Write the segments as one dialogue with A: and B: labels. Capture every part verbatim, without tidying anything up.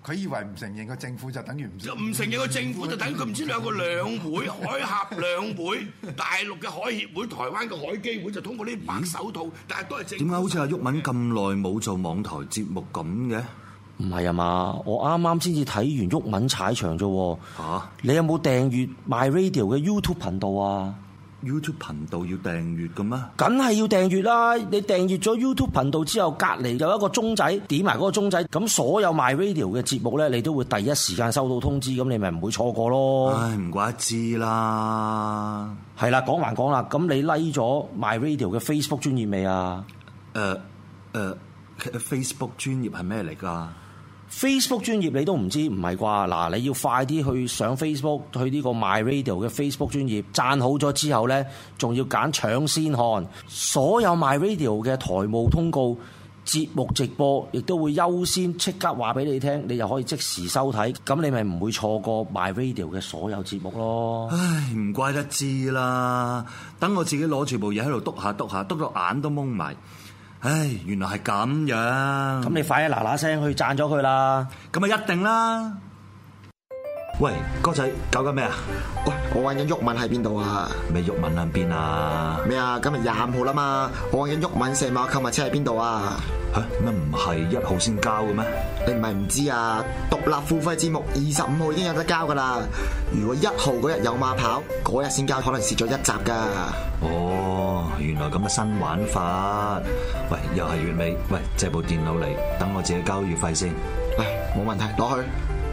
A: 佢以為唔承認個政府就等於唔
B: 唔承認個政府就等於佢唔知兩個兩會，海峽兩會，大陸嘅海協會、台灣嘅海基會就通過呢啲白手套，但係都係政府。
C: 點解好似阿毓民咁耐冇做網台節目咁嘅？
D: 唔係啊嘛，我啱啱先至睇完毓民踩場啫。嚇、
C: 啊！
D: 你有冇訂閱 My Radio 嘅 YouTube 頻道啊？
C: YouTube 頻道要訂閱嘅咩？
D: 梗係要訂閱啦！你訂閱咗 YouTube 頻道之後，隔離有一個鐘仔，點埋嗰個鐘仔，咁所有 My Radio 嘅節目咧，你都會第一時間收到通知，咁你咪唔會錯過咯。
C: 唉，唔怪得知啦。
D: 係啦，講還講啦，咁你 like 咗 My Radio 嘅 Facebook 專頁未啊？
C: 誒誒、呃呃、Facebook 專頁係咩嚟㗎？
D: Facebook 專頁你都唔知，唔係啩？嗱，你要快啲去上 Facebook，去呢個 My Radio 嘅 Facebook 專頁，讚好咗之後呢，仲要揀搶先看所有 My Radio 嘅台務通告、節目直播，亦都會優先即刻話俾你聽，你就可以即時收睇，咁你咪唔會錯過 My Radio 嘅所有節目咯。
C: 唉，唔怪得知啦，等我自己攞住部嘢喺度篤下篤下，篤到眼都蒙埋。唉，原來係咁樣。
D: 咁你快啲嗱嗱聲去讚咗佢啦！
C: 咁啊一定啦。喂，哥仔搞緊咩啊？
E: 喂，我揾緊毓民喺邊度啊？
C: 咩毓民喺邊啊？
E: 咩啊？今日廿五號啦嘛，我揾緊毓民四碼購物車喺邊度啊？
C: 吓，乜唔係一號先交嘅咩？
E: 你唔係唔知啊？獨立付費節目二十五號已經有得交噶啦。如果一號嗰日有馬跑，嗰日先交，可能蝕咗一集噶。
C: 哦，原來咁嘅新玩法。喂，又係月尾，喂，借部電腦嚟，等我自己交月費先。
E: 喂，冇問題，攞去。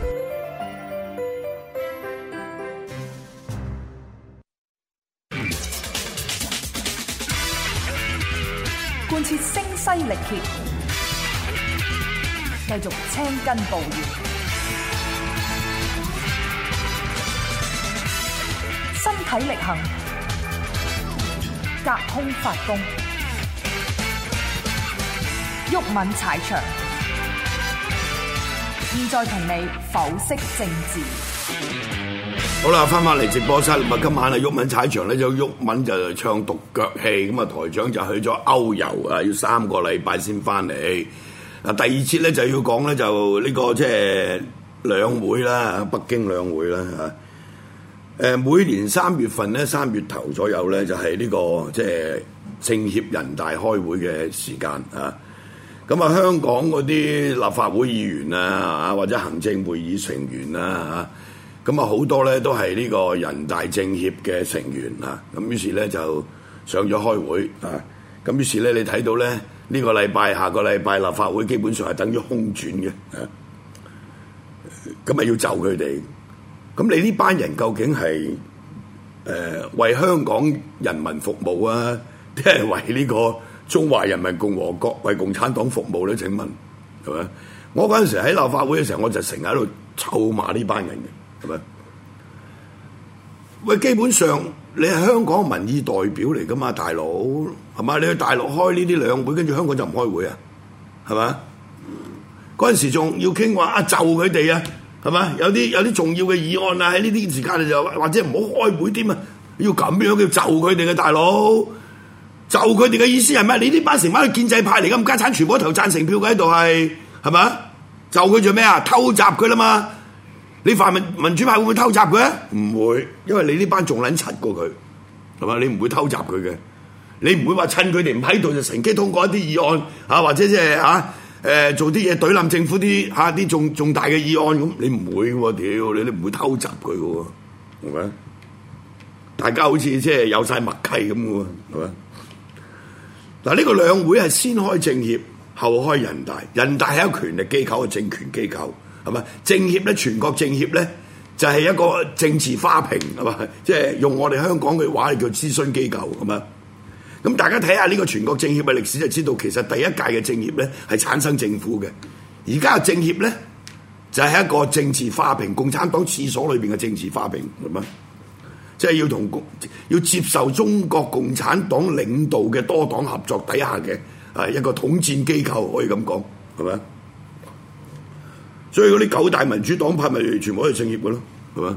F: 貫徹聲嘶力竭，繼續青筋暴現，身體力行，隔空發功，毓民踩場。現在同你剖析政治。
B: 好啦，翻返嚟直播室，咁啊，今晚啊，毓民踩場咧，就毓民就唱獨腳戲，咁啊，台長就去咗歐遊啊，要三個禮拜先翻嚟。嗱，第二節咧就要講咧，就呢個即係兩會啦，北京兩會啦嚇。誒，每年三月份咧，三月頭左右咧，就係呢個即係政協人大開會嘅時間啊。咁啊，香港嗰啲立法會議員啊，或者行政會議成員啊，咁啊好多咧都係呢個人大政協嘅成員啊，咁於是咧就上咗開會啊，咁於是咧你睇到咧呢個禮拜、下個禮拜立法會基本上係等於空轉嘅啊，咁啊要就佢哋，咁你呢班人究竟係誒、呃、為香港人民服務啊，定係為呢個中華人民共和國為共產黨服務咧？請問係咪？我嗰陣時喺立法會嘅時候，我就成日喺度臭罵呢班人嘅，係咪？喂，基本上你係香港民意代表嚟噶嘛，大佬係嘛？你去大陸開呢啲兩會，跟住香港就唔開會啊？係嘛？嗰陣時仲要傾話啊，就佢哋啊，係嘛？有啲有啲重要嘅議案啊，喺呢啲時間你就或者唔好開會添啊，要咁樣要就佢哋嘅大佬。就佢哋嘅意思係咩？你呢班成班建制派嚟嘅，冚家鏟全部投贊成票嘅喺度係，係咪？就佢做咩啊？偷襲佢啦嘛！你泛民民主派會唔會偷襲佢啊？唔會，因為你呢班仲撚柒過佢，係嘛？你唔會偷襲佢嘅，你唔會話趁佢哋唔喺度就乘機通過一啲議案啊，或者即係嚇誒做啲嘢懟冧政府啲嚇啲重重大嘅議案咁，你唔會喎，屌你你唔會偷襲佢嘅喎，係咪？大家好似即係有晒默契咁嘅喎，係咪？嗱，呢個兩會係先開政協，後開人大。人大係一個權力機構，係政權機構，係嘛？政協咧，全國政協咧，就係一個政治花瓶，係嘛？即係用我哋香港嘅話嚟叫諮詢機構，係嘛？咁大家睇下呢個全國政協嘅歷史，就知道其實第一屆嘅政協咧係產生政府嘅。而家嘅政協咧就係一個政治花瓶，共產黨廁所裏邊嘅政治花瓶，係嘛？即係要同要接受中國共產黨領導嘅多黨合作底下嘅啊一個統戰機構，可以咁講，係咪？所以嗰啲九大民主黨派咪全部都係政協嘅咯，係咪？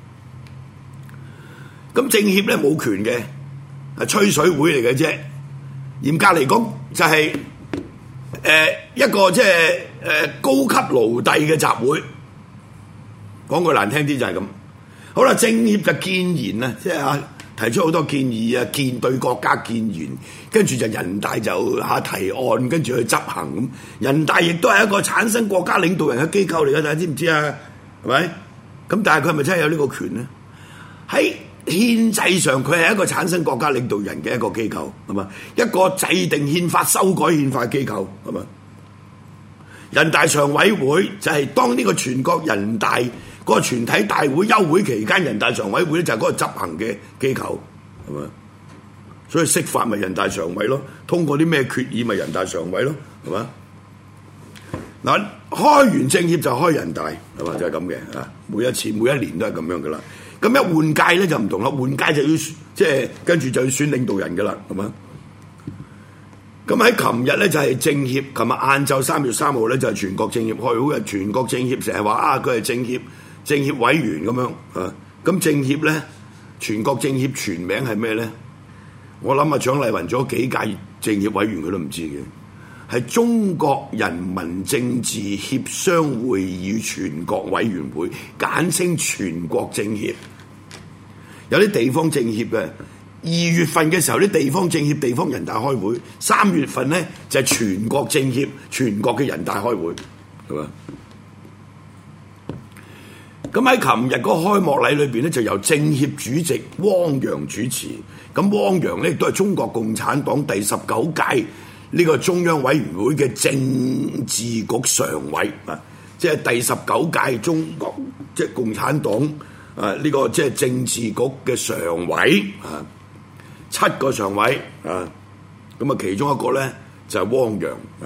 B: 咁政協咧冇權嘅，係吹水會嚟嘅啫。嚴格嚟講就係、是、誒、呃、一個即係誒高級奴隸嘅集會，講句難聽啲就係咁。好啦，政協就建言啊，即係啊提出好多建議啊，建對國家建言，跟住就人大就下提案，跟住去執行咁。人大亦都係一個產生國家領導人嘅機構嚟嘅，大家知唔知啊？係咪？咁但係佢係咪真係有呢個權呢？喺憲制上，佢係一個產生國家領導人嘅一個機構，係嘛？一個制定憲法、修改憲法機構，係嘛？人大常委會就係當呢個全國人大嗰個全體大會休會期間，人大常委會咧就係嗰個執行嘅機構，係嘛？所以釋法咪人大常委咯，通過啲咩決議咪人大常委咯，係嘛？嗱，開完政協就開人大，係嘛？就係咁嘅啊！每一次每一年都係咁樣噶啦。咁一換屆咧就唔同啦，換屆就要即係跟住就要選領導人噶啦，係嘛？咁喺琴日咧就係政協，琴日晏晝三月三號咧就係全國政協開會，全國政協成日話啊佢係政協政協委員咁樣啊。咁政協咧全國政協全名係咩咧？我諗啊蔣麗芸做咗幾屆政協委員佢都唔知嘅。係中國人民政治協商會議全國委員會，簡稱全國政協。有啲地方政協嘅，二月份嘅時候啲地方政協、地方人大開會，三月份咧就係全國政協、全國嘅人大開會，係嘛？咁喺琴日嗰個開幕禮裏邊咧，就由政協主席汪洋主持。咁汪洋咧亦都係中國共產黨第十九屆呢個中央委員會嘅政治局常委啊，即係第十九屆中國即係共產黨啊呢個即係政治局嘅常委啊，七個常委啊，咁啊其中一個咧就係汪洋啊。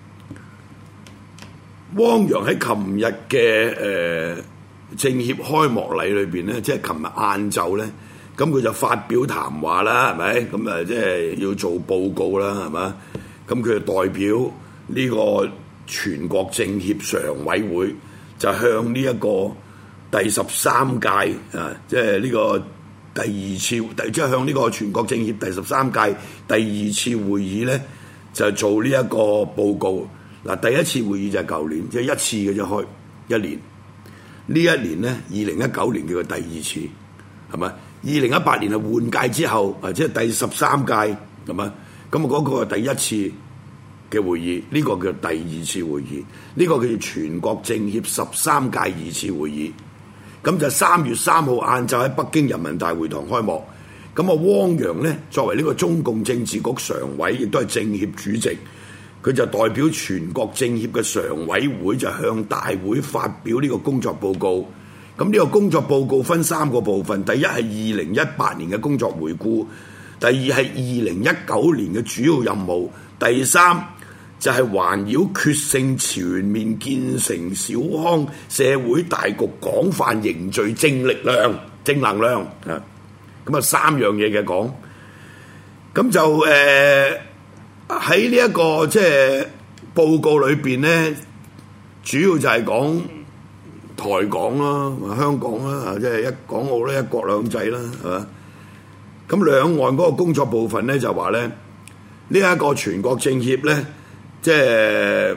B: 汪洋喺琴日嘅誒政協開幕禮裏邊咧，即係琴日晏晝咧，咁佢就發表談話啦，係咪？咁啊即係要做報告啦，係嘛？咁佢就代表呢個全國政協常委會，就向呢一個第十三屆啊，即係呢個第二次，第即係向呢個全國政協第十三屆第二次會議咧，就做呢一個報告。嗱，第一次會議就係舊年，即係一次嘅啫，開一年。呢一年咧，二零一九年叫做第二次，係咪？二零一八年係換屆之後，或者係第十三屆，係咪？咁啊，嗰個係第一次嘅會議，呢、這個叫第二次會議，呢、這個叫做全國政協十三屆二次會議。咁就三月三號晏晝喺北京人民大會堂開幕。咁啊，汪洋咧作為呢個中共政治局常委，亦都係政協主席，佢就代表全國政協嘅常委會，就向大會發表呢個工作報告。咁呢個工作報告分三個部分，第一係二零一八年嘅工作回顧。第二係二零一九年嘅主要任務，第三就係、是、環繞決勝全面建成小康社會大局，廣泛凝聚正力量、正能量啊！咁啊三樣嘢嘅講，咁就誒喺呢一個即係報告裏邊咧，主要就係講台港啦、香港啦，即係一港澳咧、一國兩制啦，係嘛？咁兩岸嗰個工作部分咧，就話咧，呢、這、一個全國政協咧，即係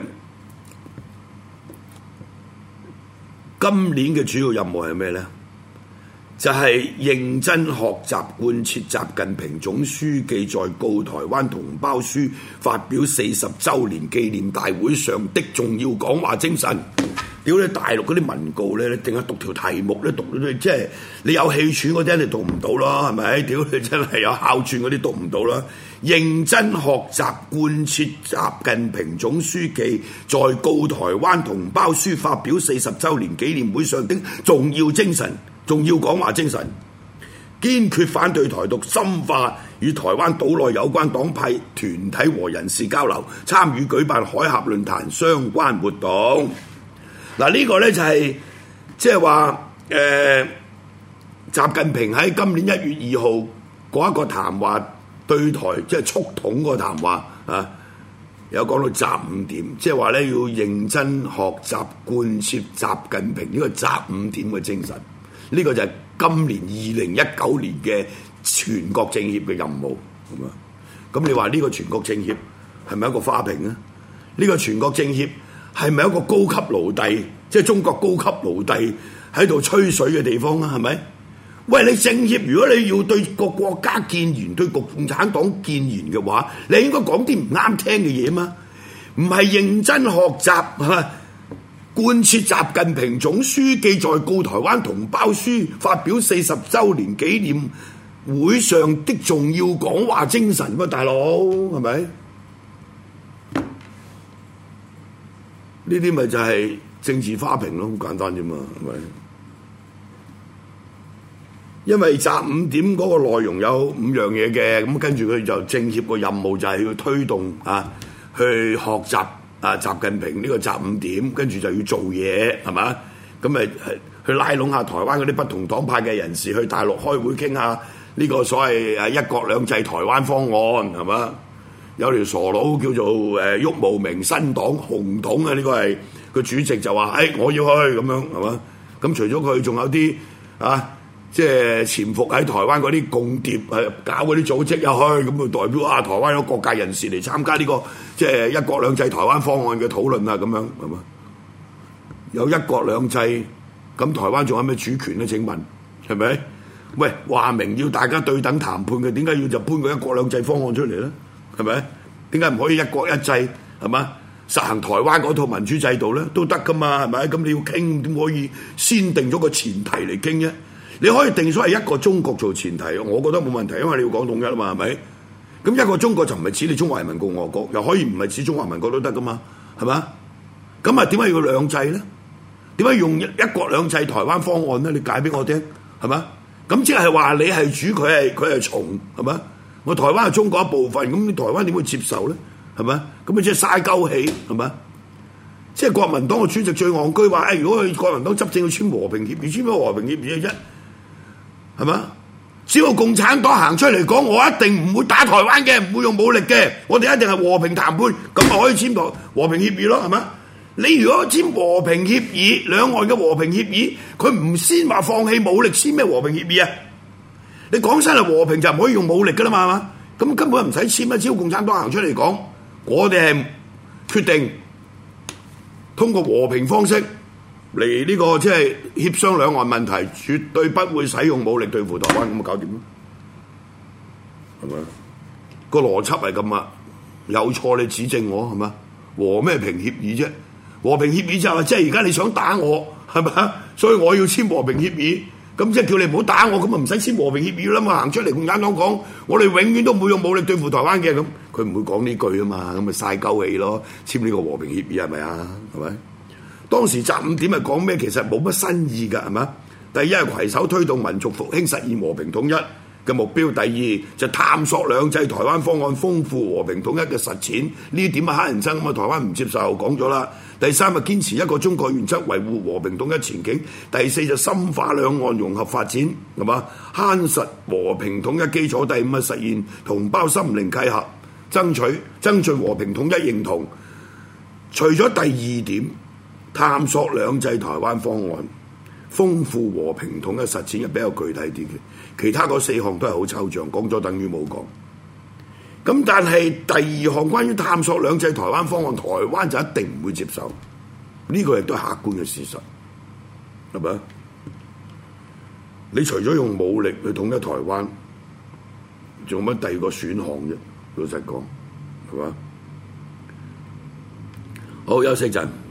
B: 今年嘅主要任務係咩咧？就係、是、認真學習貫徹習近平總書記在告台灣同胞書發表四十週年紀念大會上的重要講話精神。屌你大陸嗰啲文告咧，你淨係讀條題目咧，讀到即係你有氣喘嗰啲，你讀唔到咯，係咪？屌你真係有哮喘嗰啲讀唔到啦！認真學習貫徹習近平總書記在告台灣同胞書發表四十週年紀念會上的重要精神、重要講話精神，堅決反對台獨，深化與台灣島內有關黨派團體和人士交流，參與舉辦海峽論壇相關活動。嗱，呢個咧就係即係話誒，習近平喺今年一月二號嗰一個談話對台即係促統嗰個談話啊，有講到習五點，即係話咧要認真學習貫徹習近平呢個習五點嘅精神。呢、這個就係今年二零一九年嘅全國政協嘅任務，係嘛？咁你話呢個全國政協係咪一個花瓶咧？呢、這個全國政協係咪一個高級奴隸，即係中國高級奴隸喺度吹水嘅地方啊？係咪？喂，你政協如果你要對個國家建言，對共產黨建言嘅話，你應該講啲唔啱聽嘅嘢嘛？唔係認真學習係嘛？貫徹習近平總書記在告台灣同胞書發表四十週年紀念會上的重要講話精神嘛，大佬係咪？呢啲咪就係政治花瓶咯，好簡單啫嘛，係咪？因為習五點嗰個內容有五樣嘢嘅，咁跟住佢就政協個任務就係要推動啊，去學習啊習近平呢個習五點，跟住就要做嘢，係嘛？咁咪去拉攏下台灣嗰啲不同黨派嘅人士去大陸開會傾下呢個所謂誒一國兩制台灣方案，係嘛？有條傻佬叫做誒郁慕明新黨紅統啊，呢、這個係個主席就話：誒、哎、我要去咁樣，係嘛？咁除咗佢，仲有啲啊。即係潛伏喺台灣嗰啲共諜係搞嗰啲組織入去，咁就代表啊台灣有各界人士嚟參加呢、這個即係一國兩制台灣方案嘅討論啊，咁樣係嘛？有一國兩制，咁台灣仲有咩主權咧？請問係咪？喂，話明要大家對等談判嘅，點解要就搬個一國兩制方案出嚟咧？係咪？點解唔可以一國一制係嘛？實行台灣嗰套民主制度咧都得噶嘛？係咪？咁你要傾點可以先定咗個前提嚟傾啫？你可以定所謂一個中國做前提，我覺得冇問題，因為你要講統一啊嘛，係咪？咁一個中國就唔係指你中華人民共和國，又可以唔係指中華民國都得噶嘛，係嘛？咁啊點解要兩制咧？點解用一國兩制台灣方案咧？你解俾我聽，係嘛？咁即係話你係主，佢係佢係從，係嘛？我台灣係中國一部分，咁台灣點會接受咧？係嘛？咁啊即係嘥鳩氣，係嘛？即係國民黨嘅主席最戇居話：誒、哎，如果佢國民黨執政要簽和平協議，簽咩和平協議嘅啫？係嘛？只要共產黨行出嚟講，我一定唔會打台灣嘅，唔會用武力嘅，我哋一定係和平談判，咁咪可以簽台和平協議咯，係嘛？你如果簽和平協議，兩岸嘅和平協議，佢唔先話放棄武力，簽咩和平協議啊？你講真係和平就唔可以用武力噶啦嘛，係嘛？咁根本唔使簽啊！只要共產黨行出嚟講，我哋係決定通過和平方式。嚟呢、這個即係協商兩岸問題，絕對不會使用武力對付台灣，咁咪搞掂咯？係咪？個邏輯係咁啊！有錯你指正我係嘛？和咩平協議啫？和平協議就係話即係而家你想打我係咪？所以我要簽和平協議，咁即係叫你唔好打我，咁啊唔使簽和平協議啦嘛！行出嚟共產黨講，我哋永遠都唔會用武力對付台灣嘅，咁佢唔會講呢句啊嘛，咁咪嘥鳩氣咯！簽呢個和平協議係咪啊？係咪？當時習五點係講咩？其實冇乜新意㗎，係嘛？第一係攜手推動民族復興，實現和平統一嘅目標；第二就探索兩制台灣方案，豐富和平統一嘅實踐。呢點啊，黑人憎咁啊，台灣唔接受，講咗啦。第三係堅持一個中國原則，維護和平統一前景。第四就深化兩岸融合發展，係嘛？夯實和平統一基礎。第五係實現同胞心靈契合，爭取增進和平統一認同。除咗第二點，探索兩制台灣方案，豐富和平統一實踐係比較具體啲嘅，其他嗰四項都係好抽象，講咗等於冇講。咁但係第二項關於探索兩制台灣方案，台灣就一定唔會接受，呢、這個亦都係客觀嘅事實，係咪？你除咗用武力去統一台灣，仲有乜第二個選項啫？老實講，係嘛？好，休息陣。